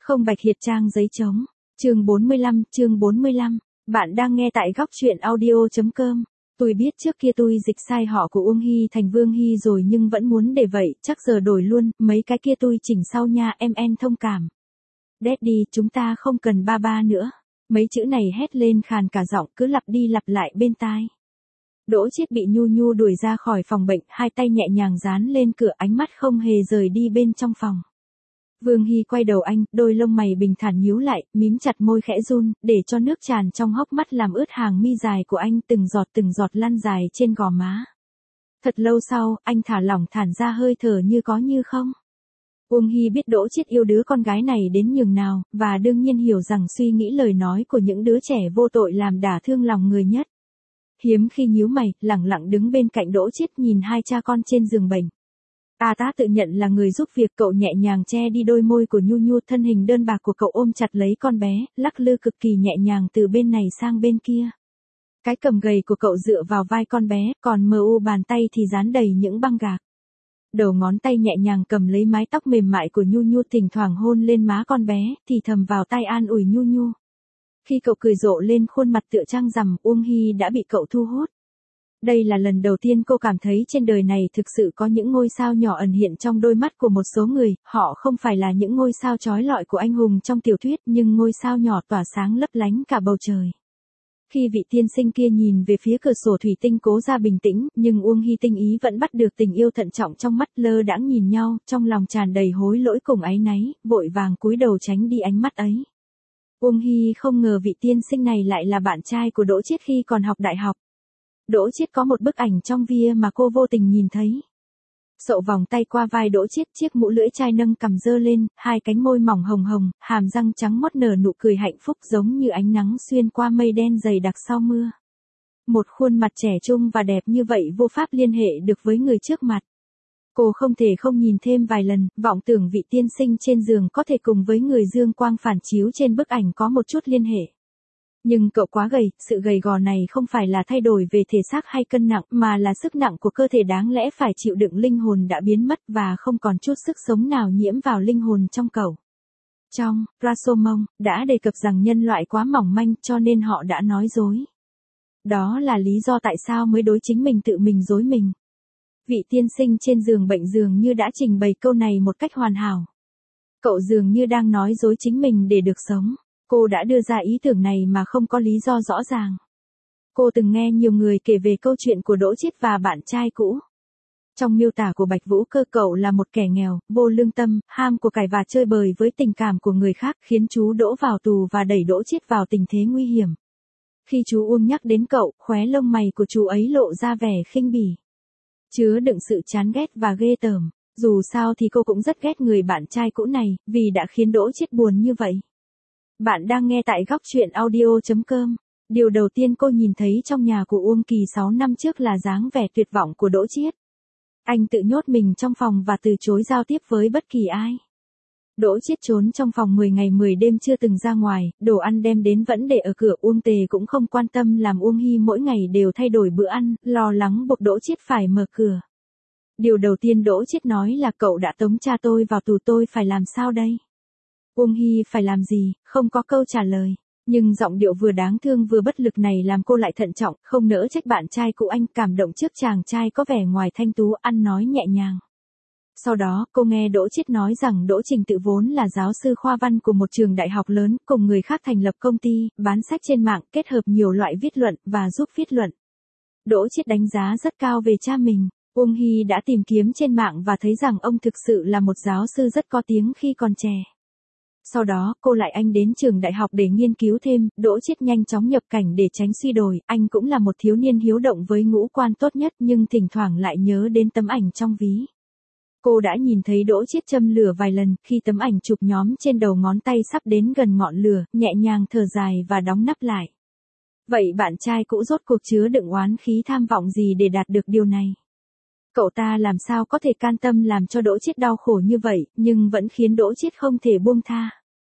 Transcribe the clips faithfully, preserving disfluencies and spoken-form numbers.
Không bạch hiệt trang giấy trống. Chương bốn mươi lăm, chương bốn mươi lăm. Bạn đang nghe tại góc truyện audio.com. Tôi biết trước kia tôi dịch sai họ của Uông Hy thành Vương Hy rồi nhưng vẫn muốn để vậy, chắc giờ đổi luôn, mấy cái kia tôi chỉnh sau nha, em en thông cảm. Daddy, chúng ta không cần ba ba nữa. Mấy chữ này hét lên khàn cả giọng, cứ lặp đi lặp lại bên tai. Đỗ Chiết bị Nhu Nhu đuổi ra khỏi phòng bệnh, hai tay nhẹ nhàng dán lên cửa, ánh mắt không hề rời đi bên trong phòng. Vương Hy quay đầu anh, đôi lông mày bình thản nhíu lại, mím chặt môi khẽ run, để cho nước tràn trong hốc mắt làm ướt hàng mi dài của anh, từng giọt từng giọt lăn dài trên gò má. Thật lâu sau, anh thả lỏng thản ra hơi thở như có như không. Uông Hy biết Đỗ Chiết yêu đứa con gái này đến nhường nào, và đương nhiên hiểu rằng suy nghĩ lời nói của những đứa trẻ vô tội làm đả thương lòng người nhất. Hiếm khi nhíu mày, lẳng lặng đứng bên cạnh Đỗ Chiết nhìn hai cha con trên giường bệnh. A Tá tự nhận là người giúp việc, cậu nhẹ nhàng che đi đôi môi của Nhu Nhu, thân hình đơn bạc của cậu ôm chặt lấy con bé, lắc lư cực kỳ nhẹ nhàng từ bên này sang bên kia. Cái cầm gầy của cậu dựa vào vai con bé, còn mờ u bàn tay thì dán đầy những băng gạc. Đầu ngón tay nhẹ nhàng cầm lấy mái tóc mềm mại của Nhu Nhu, thỉnh thoảng hôn lên má con bé, thì thầm vào tai an ủi Nhu Nhu. Khi cậu cười rộ lên khuôn mặt tựa trăng rằm, Uông Hy đã bị cậu thu hút. Đây là lần đầu tiên cô cảm thấy trên đời này thực sự có những ngôi sao nhỏ ẩn hiện trong đôi mắt của một số người, họ không phải là những ngôi sao chói lọi của anh hùng trong tiểu thuyết, nhưng ngôi sao nhỏ tỏa sáng lấp lánh cả bầu trời. Khi vị tiên sinh kia nhìn về phía cửa sổ thủy tinh cố ra bình tĩnh, nhưng Uông Hy tinh ý vẫn bắt được tình yêu thận trọng trong mắt, lơ đãng nhìn nhau, trong lòng tràn đầy hối lỗi cùng áy náy, vội vàng cúi đầu tránh đi ánh mắt ấy. Uông Hy không ngờ vị tiên sinh này lại là bạn trai của Đỗ Chiết khi còn học đại học. Đỗ Chiết có một bức ảnh trong bia mà cô vô tình nhìn thấy. Sậu vòng tay qua vai Đỗ Chiết, chiếc mũ lưỡi chai nâng cằm dơ lên, hai cánh môi mỏng hồng hồng, hàm răng trắng mốt nở nụ cười hạnh phúc giống như ánh nắng xuyên qua mây đen dày đặc sau mưa. Một khuôn mặt trẻ trung và đẹp như vậy vô pháp liên hệ được với người trước mặt. Cô không thể không nhìn thêm vài lần, vọng tưởng vị tiên sinh trên giường có thể cùng với người dương quang phản chiếu trên bức ảnh có một chút liên hệ. Nhưng cậu quá gầy, sự gầy gò này không phải là thay đổi về thể xác hay cân nặng, mà là sức nặng của cơ thể đáng lẽ phải chịu đựng linh hồn đã biến mất và không còn chút sức sống nào nhiễm vào linh hồn trong cậu. Trong Rashomon đã đề cập rằng nhân loại quá mỏng manh cho nên họ đã nói dối. Đó là lý do tại sao mới đối chính mình tự mình dối mình. Vị tiên sinh trên giường bệnh dường như đã trình bày câu này một cách hoàn hảo. Cậu dường như đang nói dối chính mình để được sống. Cô đã đưa ra ý tưởng này mà không có lý do rõ ràng. Cô từng nghe nhiều người kể về câu chuyện của Đỗ Chiết và bạn trai cũ. Trong miêu tả của Bạch Vũ Cơ, cậu là một kẻ nghèo, vô lương tâm, ham của cải và chơi bời với tình cảm của người khác, khiến chú Đỗ vào tù và đẩy Đỗ Chiết vào tình thế nguy hiểm. Khi chú Uông nhắc đến cậu, khóe lông mày của chú ấy lộ ra vẻ khinh bỉ, chứa đựng sự chán ghét và ghê tởm. Dù sao thì cô cũng rất ghét người bạn trai cũ này, vì đã khiến Đỗ Chiết buồn như vậy. Bạn đang nghe tại góc truyện audio.com. Điều đầu tiên cô nhìn thấy trong nhà của Uông Kỳ sáu năm trước là dáng vẻ tuyệt vọng của Đỗ Chiết. Anh tự nhốt mình trong phòng và từ chối giao tiếp với bất kỳ ai. Đỗ Chiết trốn trong phòng mười ngày mười đêm chưa từng ra ngoài, đồ ăn đem đến vẫn để ở cửa. Uông Tề cũng không quan tâm làm Uông Hy mỗi ngày đều thay đổi bữa ăn, lo lắng buộc Đỗ Chiết phải mở cửa. Điều đầu tiên Đỗ Chiết nói là cậu đã tống cha tôi vào tù, tôi phải làm sao đây? Uông Hy phải làm gì, không có câu trả lời. Nhưng giọng điệu vừa đáng thương vừa bất lực này làm cô lại thận trọng, không nỡ trách bạn trai cũ anh, cảm động trước chàng trai có vẻ ngoài thanh tú, ăn nói nhẹ nhàng. Sau đó, cô nghe Đỗ Chiết nói rằng Đỗ Trình Tự vốn là giáo sư khoa văn của một trường đại học lớn, cùng người khác thành lập công ty, bán sách trên mạng, kết hợp nhiều loại viết luận, và giúp viết luận. Đỗ Chiết đánh giá rất cao về cha mình. Uông Hy đã tìm kiếm trên mạng và thấy rằng ông thực sự là một giáo sư rất có tiếng khi còn trẻ. Sau đó, cô lại anh đến trường đại học để nghiên cứu thêm. Đỗ Chiết nhanh chóng nhập cảnh để tránh suy đồi, anh cũng là một thiếu niên hiếu động với ngũ quan tốt nhất nhưng thỉnh thoảng lại nhớ đến tấm ảnh trong ví. Cô đã nhìn thấy Đỗ Chiết châm lửa vài lần, khi tấm ảnh chụp nhóm trên đầu ngón tay sắp đến gần ngọn lửa, nhẹ nhàng thở dài và đóng nắp lại. Vậy bạn trai cũ rốt cuộc chứa đựng oán khí tham vọng gì để đạt được điều này? Cậu ta làm sao có thể can tâm làm cho Đỗ Chiết đau khổ như vậy, nhưng vẫn khiến Đỗ Chiết không thể buông tha.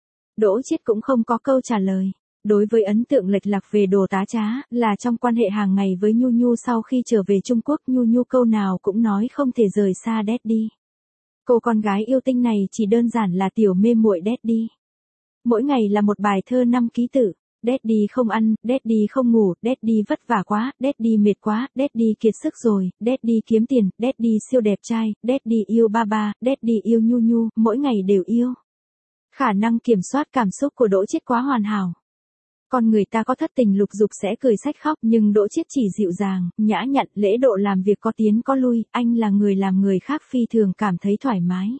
Đỗ Chiết cũng không có câu trả lời. Đối với ấn tượng lệch lạc về đồ tá trá, là trong quan hệ hàng ngày với Nhu Nhu sau khi trở về Trung Quốc, Nhu Nhu câu nào cũng nói không thể rời xa Daddy. Cô con gái yêu tinh này chỉ đơn giản là tiểu mê muội Daddy. Mỗi ngày là một bài thơ năm ký tự. Daddy không ăn, Daddy không ngủ, Daddy vất vả quá, Daddy mệt quá, Daddy kiệt sức rồi, Daddy kiếm tiền, Daddy siêu đẹp trai, Daddy yêu ba ba, Daddy yêu Nhu Nhu, mỗi ngày đều yêu. Khả năng kiểm soát cảm xúc của Đỗ Chiết quá hoàn hảo. Con người ta có thất tình lục dục sẽ cười xách khóc, nhưng Đỗ Chiết chỉ dịu dàng, nhã nhặn, lễ độ làm việc có tiến có lui, anh là người làm người khác phi thường cảm thấy thoải mái.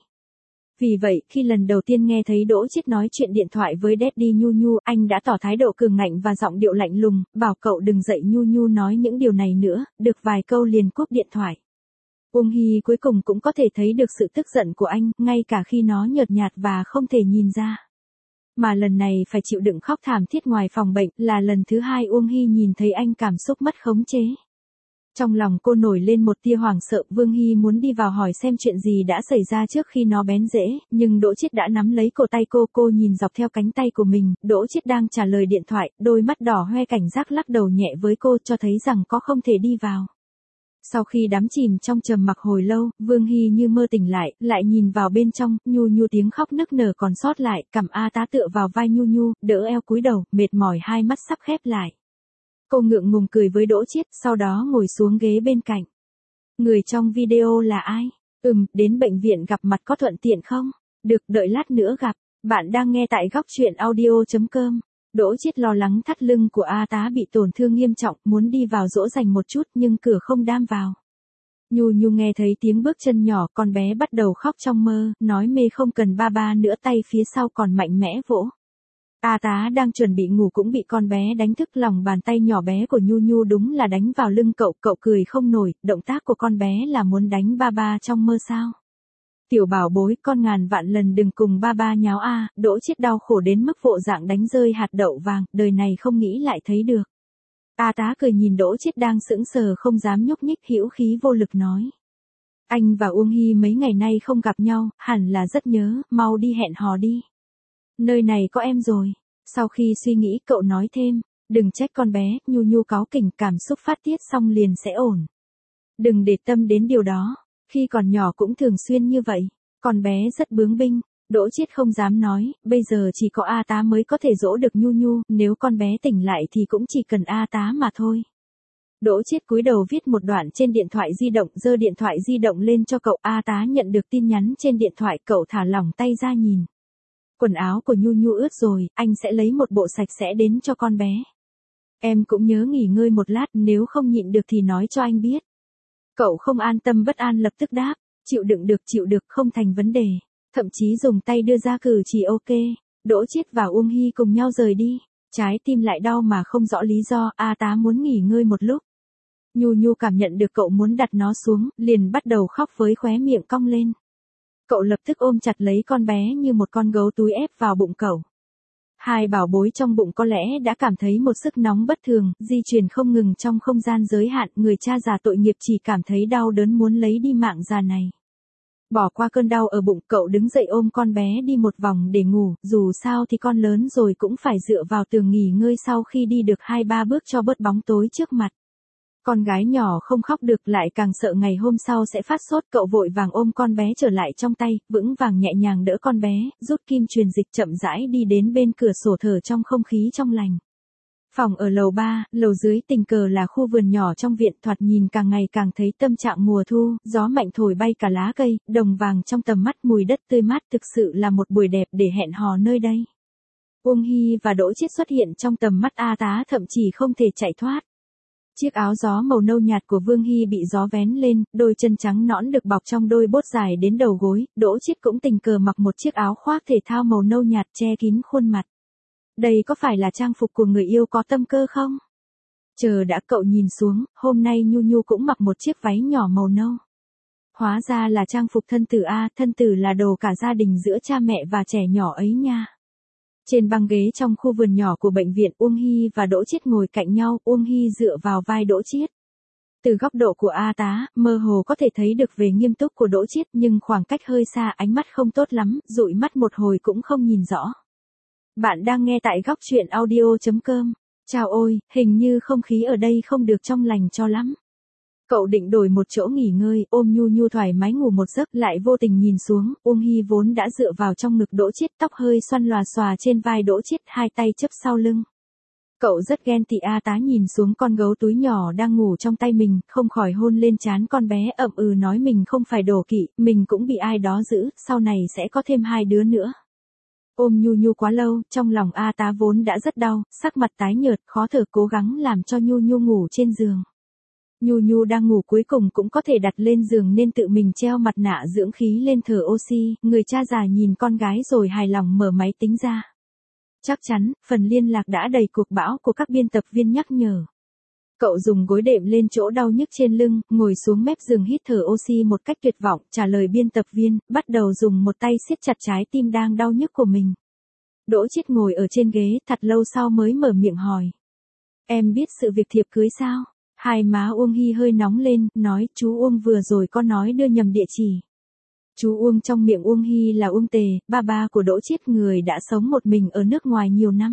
Vì vậy, khi lần đầu tiên nghe thấy Đỗ Chiết nói chuyện điện thoại với Daddy Nhu Nhu, anh đã tỏ thái độ cường ngạnh và giọng điệu lạnh lùng, bảo cậu đừng dạy Nhu Nhu nói những điều này nữa, được vài câu liền cúp điện thoại. Uông Hy cuối cùng cũng có thể thấy được sự tức giận của anh, ngay cả khi nó nhợt nhạt và không thể nhìn ra. Mà lần này phải chịu đựng khóc thảm thiết ngoài phòng bệnh, là lần thứ hai Uông Hy nhìn thấy anh cảm xúc mất khống chế. Trong lòng cô nổi lên một tia hoảng sợ, Vương Hy muốn đi vào hỏi xem chuyện gì đã xảy ra trước khi nó bén rễ, nhưng Đỗ Chiết đã nắm lấy cổ tay cô, cô nhìn dọc theo cánh tay của mình, Đỗ Chiết đang trả lời điện thoại, đôi mắt đỏ hoe cảnh giác lắc đầu nhẹ với cô cho thấy rằng có không thể đi vào. Sau khi đắm chìm trong trầm mặc hồi lâu, Vương Hy như mơ tỉnh lại, lại nhìn vào bên trong, Nhu Nhu tiếng khóc nức nở còn sót lại, cằm A Tá tựa vào vai Nhu Nhu, đỡ eo cúi đầu, mệt mỏi hai mắt sắp khép lại. Cô ngượng ngùng cười với Đỗ Chiết, sau đó ngồi xuống ghế bên cạnh. Người trong video là ai? Ừm, đến bệnh viện gặp mặt có thuận tiện không? Được, đợi lát nữa gặp. Bạn đang nghe tại góc truyện audio chấm com. Đỗ Chiết lo lắng thắt lưng của A Tá bị tổn thương nghiêm trọng, muốn đi vào dỗ dành một chút nhưng cửa không đam vào. Nhu Nhu nghe thấy tiếng bước chân nhỏ, con bé bắt đầu khóc trong mơ, nói mê không cần ba ba nữa, tay phía sau còn mạnh mẽ vỗ. A Tá đang chuẩn bị ngủ cũng bị con bé đánh thức, lòng bàn tay nhỏ bé của Nhu Nhu đúng là đánh vào lưng cậu, cậu cười không nổi, động tác của con bé là muốn đánh ba ba trong mơ sao? Tiểu bảo bối, con ngàn vạn lần đừng cùng ba ba nháo a. Đỗ Chiết đau khổ đến mức vộ dạng đánh rơi hạt đậu vàng, đời này không nghĩ lại thấy được. A Tá cười nhìn Đỗ Chiết đang sững sờ không dám nhúc nhích, hữu khí vô lực nói. Anh và Uông Hy mấy ngày nay không gặp nhau, hẳn là rất nhớ, mau đi hẹn hò đi. Nơi này có em rồi. Sau khi suy nghĩ cậu nói thêm, đừng trách con bé, Nhu Nhu cáu kỉnh, cảm xúc phát tiết xong liền sẽ ổn. Đừng để tâm đến điều đó, khi còn nhỏ cũng thường xuyên như vậy, con bé rất bướng binh. Đỗ Chiết không dám nói, bây giờ chỉ có A Tá mới có thể dỗ được Nhu Nhu, nếu con bé tỉnh lại thì cũng chỉ cần A Tá mà thôi. Đỗ Chiết cúi đầu viết một đoạn trên điện thoại di động, giơ điện thoại di động lên cho cậu. A Tá nhận được tin nhắn trên điện thoại, cậu thả lỏng tay ra nhìn. Quần áo của Nhu Nhu ướt rồi, anh sẽ lấy một bộ sạch sẽ đến cho con bé. Em cũng nhớ nghỉ ngơi một lát, nếu không nhịn được thì nói cho anh biết. Cậu không an tâm bất an lập tức đáp, chịu đựng được chịu được không thành vấn đề. Thậm chí dùng tay đưa ra cử chỉ ok. Đỗ Chiết và Uông Hy cùng nhau rời đi. Trái tim lại đau mà không rõ lý do, A Tá muốn nghỉ ngơi một lúc. Nhu Nhu cảm nhận được cậu muốn đặt nó xuống, liền bắt đầu khóc với khóe miệng cong lên. Cậu lập tức ôm chặt lấy con bé như một con gấu túi ép vào bụng cậu. Hai bảo bối trong bụng có lẽ đã cảm thấy một sức nóng bất thường, di chuyển không ngừng trong không gian giới hạn, người cha già tội nghiệp chỉ cảm thấy đau đớn muốn lấy đi mạng già này. Bỏ qua cơn đau ở bụng, cậu đứng dậy ôm con bé đi một vòng để ngủ, dù sao thì con lớn rồi cũng phải dựa vào tường nghỉ ngơi sau khi đi được hai ba bước cho bớt bóng tối trước mặt. Con gái nhỏ không khóc được, lại càng sợ ngày hôm sau sẽ phát sốt, cậu vội vàng ôm con bé trở lại trong tay, vững vàng nhẹ nhàng đỡ con bé, rút kim truyền dịch chậm rãi đi đến bên cửa sổ thở trong không khí trong lành. Phòng ở lầu ba, lầu dưới tình cờ là khu vườn nhỏ trong viện, thoạt nhìn càng ngày càng thấy tâm trạng mùa thu, gió mạnh thổi bay cả lá cây, đồng vàng trong tầm mắt, mùi đất tươi mát, thực sự là một buổi đẹp để hẹn hò nơi đây. Uông Hy và Đỗ Chiết xuất hiện trong tầm mắt A Tá, thậm chí không thể chạy thoát. Chiếc áo gió màu nâu nhạt của Vương Hy bị gió vén lên, đôi chân trắng nõn được bọc trong đôi bốt dài đến đầu gối, Đỗ Chiết cũng tình cờ mặc một chiếc áo khoác thể thao màu nâu nhạt che kín khuôn mặt. Đây có phải là trang phục của người yêu có tâm cơ không? Chờ đã, cậu nhìn xuống, hôm nay Nhu Nhu cũng mặc một chiếc váy nhỏ màu nâu. Hóa ra là trang phục thân tử a, thân tử là đồ cả gia đình giữa cha mẹ và trẻ nhỏ ấy nha. Trên băng ghế trong khu vườn nhỏ của bệnh viện, Uông Hy và Đỗ Chiết ngồi cạnh nhau, Uông Hy dựa vào vai Đỗ Chiết. Từ góc độ của A Tá, mơ hồ có thể thấy được về nghiêm túc của Đỗ Chiết, nhưng khoảng cách hơi xa, ánh mắt không tốt lắm, dụi mắt một hồi cũng không nhìn rõ. Bạn đang nghe tại góc truyện audio chấm com. Chào ôi, hình như không khí ở đây không được trong lành cho lắm. Cậu định đổi một chỗ nghỉ ngơi, ôm Nhu Nhu thoải mái ngủ một giấc, lại vô tình nhìn xuống, Uông Hy vốn đã dựa vào trong ngực Đỗ Chiết, tóc hơi xoăn lòa xòa trên vai Đỗ Chiết, hai tay chấp sau lưng. Cậu rất ghen tị. A Tá nhìn xuống con gấu túi nhỏ đang ngủ trong tay mình, không khỏi hôn lên trán con bé, ậm ừ nói mình không phải đổ kỵ, mình cũng bị ai đó giữ, sau này sẽ có thêm hai đứa nữa. Ôm Nhu Nhu quá lâu, trong lòng A Tá vốn đã rất đau, sắc mặt tái nhợt, khó thở, cố gắng làm cho Nhu Nhu ngủ trên giường. Nhu Nhu đang ngủ cuối cùng cũng có thể đặt lên giường nên tự mình treo mặt nạ dưỡng khí lên thở oxy, người cha già nhìn con gái rồi hài lòng mở máy tính ra. Chắc chắn, phần liên lạc đã đầy cuộc bão của các biên tập viên nhắc nhở. Cậu dùng gối đệm lên chỗ đau nhức trên lưng, ngồi xuống mép giường hít thở oxy một cách tuyệt vọng, trả lời biên tập viên, bắt đầu dùng một tay siết chặt trái tim đang đau nhức của mình. Đỗ Chiết ngồi ở trên ghế, thật lâu sau mới mở miệng hỏi. Em biết sự việc thiệp cưới sao? Hai má Uông Hy hơi nóng lên, nói, chú Uông vừa rồi có nói đưa nhầm địa chỉ. Chú Uông trong miệng Uông Hy là Uông Tề, ba ba của Đỗ Chiết, người đã sống một mình ở nước ngoài nhiều năm.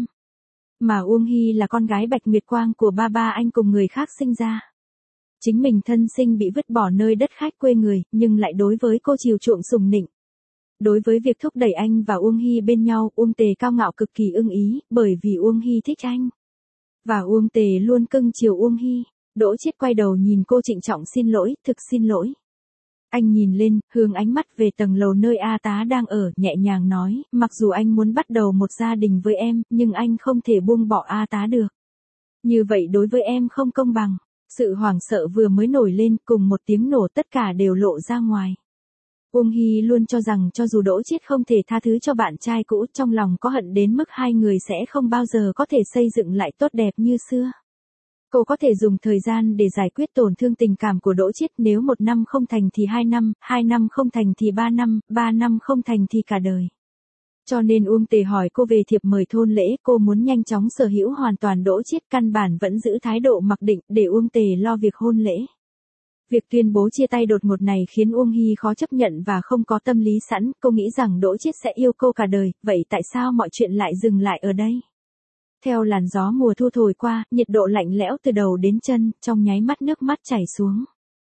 Mà Uông Hy là con gái Bạch Nguyệt Quang của ba ba anh cùng người khác sinh ra. Chính mình thân sinh bị vứt bỏ nơi đất khách quê người, nhưng lại đối với cô chiều chuộng sủng nịnh. Đối với việc thúc đẩy anh và Uông Hy bên nhau, Uông Tề cao ngạo cực kỳ ưng ý, bởi vì Uông Hy thích anh. Và Uông Tề luôn cưng chiều Uông Hy. Đỗ Chiết quay đầu nhìn cô trịnh trọng xin lỗi, thực xin lỗi. Anh nhìn lên, hướng ánh mắt về tầng lầu nơi A Tá đang ở, nhẹ nhàng nói, mặc dù anh muốn bắt đầu một gia đình với em, nhưng anh không thể buông bỏ A Tá được. Như vậy đối với em không công bằng. Sự hoảng sợ vừa mới nổi lên, cùng một tiếng nổ tất cả đều lộ ra ngoài. Uông Hy luôn cho rằng cho dù Đỗ Chiết không thể tha thứ cho bạn trai cũ, trong lòng có hận đến mức hai người sẽ không bao giờ có thể xây dựng lại tốt đẹp như xưa. Cô có thể dùng thời gian để giải quyết tổn thương tình cảm của Đỗ Chiết, nếu một năm không thành thì hai năm, hai năm không thành thì ba năm, ba năm không thành thì cả đời. Cho nên Uông Tề hỏi cô về thiệp mời thôn lễ, cô muốn nhanh chóng sở hữu hoàn toàn Đỗ Chiết, căn bản vẫn giữ thái độ mặc định để Uông Tề lo việc hôn lễ. Việc tuyên bố chia tay đột ngột này khiến Uông Hy khó chấp nhận và không có tâm lý sẵn, cô nghĩ rằng Đỗ Chiết sẽ yêu cô cả đời, vậy tại sao mọi chuyện lại dừng lại ở đây? Theo làn gió mùa thu thổi qua, nhiệt độ lạnh lẽo từ đầu đến chân, trong nháy mắt nước mắt chảy xuống.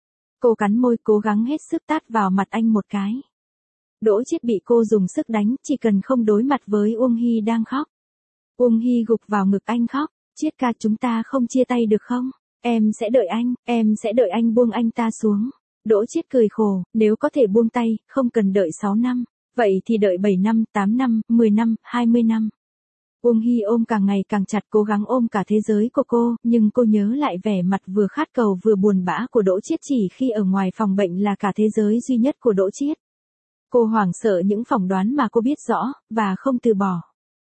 Cô cắn môi cố gắng hết sức tát vào mặt anh một cái. Đỗ Chiết bị cô dùng sức đánh, chỉ cần không đối mặt với Uông Hy đang khóc. Uông Hy gục vào ngực anh khóc, Chiết ca, chúng ta không chia tay được không? Em sẽ đợi anh, em sẽ đợi anh buông anh ta xuống. Đỗ Chiết cười khổ, nếu có thể buông tay, không cần đợi sáu năm, vậy thì đợi bảy năm, tám năm, mười năm, hai mươi năm. Uông Hy ôm càng ngày càng chặt, cố gắng ôm cả thế giới của cô, nhưng cô nhớ lại vẻ mặt vừa khát cầu vừa buồn bã của Đỗ Chiết chỉ khi ở ngoài phòng bệnh là cả thế giới duy nhất của Đỗ Chiết. Cô hoảng sợ những phỏng đoán mà cô biết rõ, và không từ bỏ.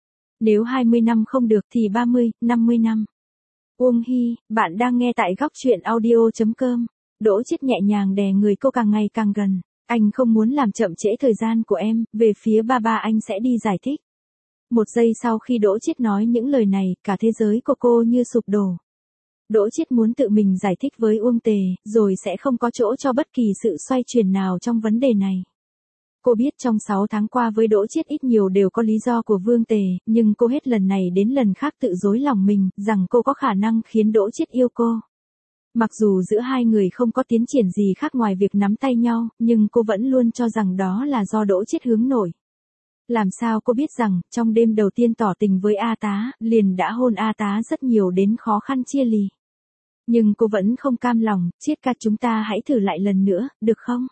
Nếu hai mươi năm không được thì ba mươi, năm mươi năm. Uông Hy, bạn đang nghe tại góc truyện audio chấm com. Đỗ Chiết nhẹ nhàng đè người cô càng ngày càng gần. Anh không muốn làm chậm trễ thời gian của em, về phía ba ba anh sẽ đi giải thích. Một giây sau khi Đỗ Chiết nói những lời này, cả thế giới của cô như sụp đổ. Đỗ Chiết muốn tự mình giải thích với Uông Tề, rồi sẽ không có chỗ cho bất kỳ sự xoay chuyển nào trong vấn đề này. Cô biết trong sáu tháng qua với Đỗ Chiết ít nhiều đều có lý do của Vương Tề, nhưng cô hết lần này đến lần khác tự dối lòng mình, rằng cô có khả năng khiến Đỗ Chiết yêu cô. Mặc dù giữa hai người không có tiến triển gì khác ngoài việc nắm tay nhau, nhưng cô vẫn luôn cho rằng đó là do Đỗ Chiết hướng nội. Làm sao cô biết rằng, trong đêm đầu tiên tỏ tình với A Tá, liền đã hôn A Tá rất nhiều đến khó khăn chia lì. Nhưng cô vẫn không cam lòng, Chiết ca, chúng ta hãy thử lại lần nữa, được không?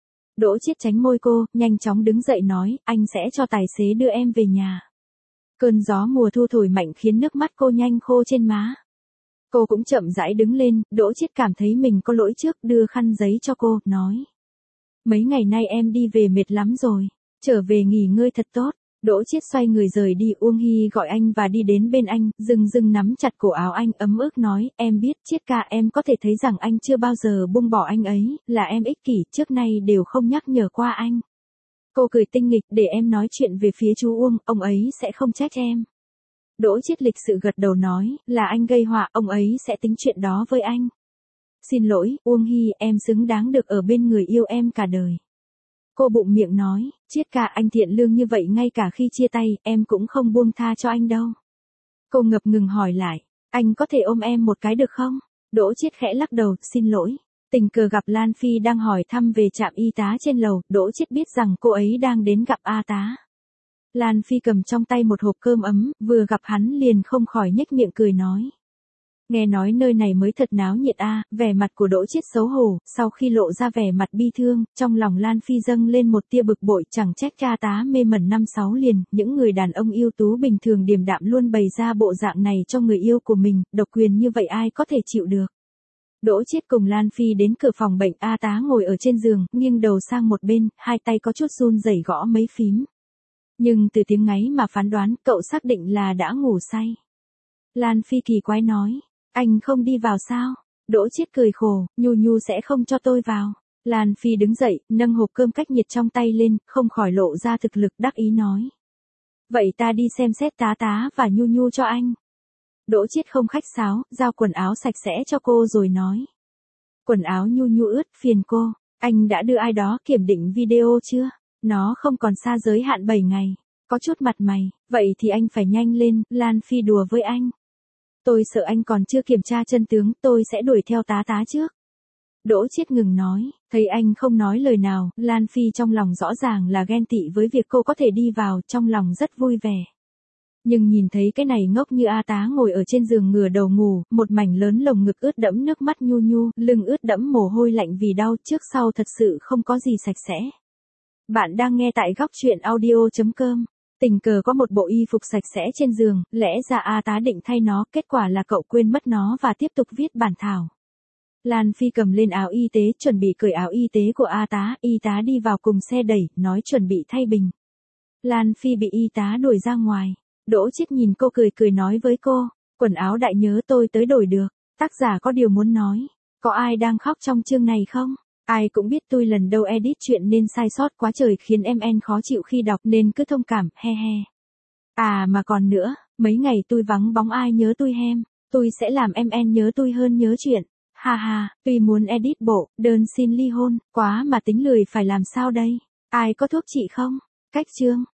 Đỗ Chiết tránh môi cô, nhanh chóng đứng dậy nói, anh sẽ cho tài xế đưa em về nhà. Cơn gió mùa thu thổi mạnh khiến nước mắt cô nhanh khô trên má. Cô cũng chậm rãi đứng lên, Đỗ Chiết cảm thấy mình có lỗi trước, đưa khăn giấy cho cô, nói. Mấy ngày nay em đi về mệt lắm rồi, trở về nghỉ ngơi thật tốt. Đỗ Chiết xoay người rời đi, Uông Hy gọi anh và đi đến bên anh, dừng dừng nắm chặt cổ áo anh, ấm ức nói, em biết, Chiết ca, em có thể thấy rằng anh chưa bao giờ buông bỏ anh ấy, là em ích kỷ, trước nay đều không nhắc nhở qua anh. Cô cười tinh nghịch, để em nói chuyện về phía chú Uông, ông ấy sẽ không trách em. Đỗ Chiết lịch sự gật đầu nói, là anh gây họa, ông ấy sẽ tính chuyện đó với anh. Xin lỗi, Uông Hy, em xứng đáng được ở bên người yêu em cả đời. Cô bụng miệng nói, Chiết ca, anh thiện lương như vậy ngay cả khi chia tay, em cũng không buông tha cho anh đâu. Cô ngập ngừng hỏi lại, anh có thể ôm em một cái được không? Đỗ Chiết khẽ lắc đầu, xin lỗi. Tình cờ gặp Lan Phi đang hỏi thăm về trạm y tá trên lầu, Đỗ Chiết biết rằng cô ấy đang đến gặp A tá. Lan Phi cầm trong tay một hộp cơm ấm, vừa gặp hắn liền không khỏi nhếch miệng cười nói. Nghe nói nơi này mới thật náo nhiệt a, vẻ mặt của Đỗ Chiết xấu hổ, sau khi lộ ra vẻ mặt bi thương, trong lòng Lan Phi dâng lên một tia bực bội, chẳng trách A tá mê mẩn năm sáu liền, những người đàn ông ưu tú bình thường điềm đạm luôn bày ra bộ dạng này cho người yêu của mình, độc quyền như vậy ai có thể chịu được. Đỗ Chiết cùng Lan Phi đến cửa phòng bệnh, A tá ngồi ở trên giường, nghiêng đầu sang một bên, hai tay có chút run rẩy gõ mấy phím. Nhưng từ tiếng ngáy mà phán đoán, cậu xác định là đã ngủ say. Lan Phi kỳ quái nói, anh không đi vào sao? Đỗ Chiết cười khổ, Nhu Nhu sẽ không cho tôi vào. Lan Phi đứng dậy, nâng hộp cơm cách nhiệt trong tay lên, không khỏi lộ ra thực lực đắc ý nói. Vậy ta đi xem xét tá tá và Nhu Nhu cho anh. Đỗ Chiết không khách sáo, giao quần áo sạch sẽ cho cô rồi nói. Quần áo Nhu Nhu ướt, phiền cô. Anh đã đưa ai đó kiểm định video chưa? Nó không còn xa giới hạn bảy ngày. Có chút mặt mày, vậy thì anh phải nhanh lên, Lan Phi đùa với anh. Tôi sợ anh còn chưa kiểm tra chân tướng, tôi sẽ đuổi theo tá tá trước. Đỗ Chiết ngừng nói, thấy anh không nói lời nào, Lan Phi trong lòng rõ ràng là ghen tị với việc cô có thể đi vào, trong lòng rất vui vẻ. Nhưng nhìn thấy cái này ngốc như A tá ngồi ở trên giường ngửa đầu ngủ, một mảnh lớn lồng ngực ướt đẫm nước mắt Nhu Nhu, lưng ướt đẫm mồ hôi lạnh vì đau, trước sau thật sự không có gì sạch sẽ. Bạn đang nghe tại góc truyện audio chấm com. Tình cờ có một bộ y phục sạch sẽ trên giường, lẽ ra A tá định thay nó, kết quả là cậu quên mất nó và tiếp tục viết bản thảo. Lan Phi cầm lên áo y tế, chuẩn bị cởi áo y tế của A tá, y tá đi vào cùng xe đẩy, nói chuẩn bị thay bình. Lan Phi bị y tá đuổi ra ngoài. Đỗ Chiết nhìn cô cười cười nói với cô, quần áo đại nhớ tôi tới đổi được. Tác giả có điều muốn nói, có ai đang khóc trong chương này không? Ai cũng biết tôi lần đầu edit chuyện nên sai sót quá trời khiến em en khó chịu khi đọc nên cứ thông cảm, he he. À mà còn nữa, mấy ngày tôi vắng bóng ai nhớ tôi hem, tôi sẽ làm em en nhớ tôi hơn nhớ chuyện. Ha ha, tuy muốn edit bộ, đơn xin ly hôn, quá mà tính lười phải làm sao đây? Ai có thuốc trị không? Cách chương.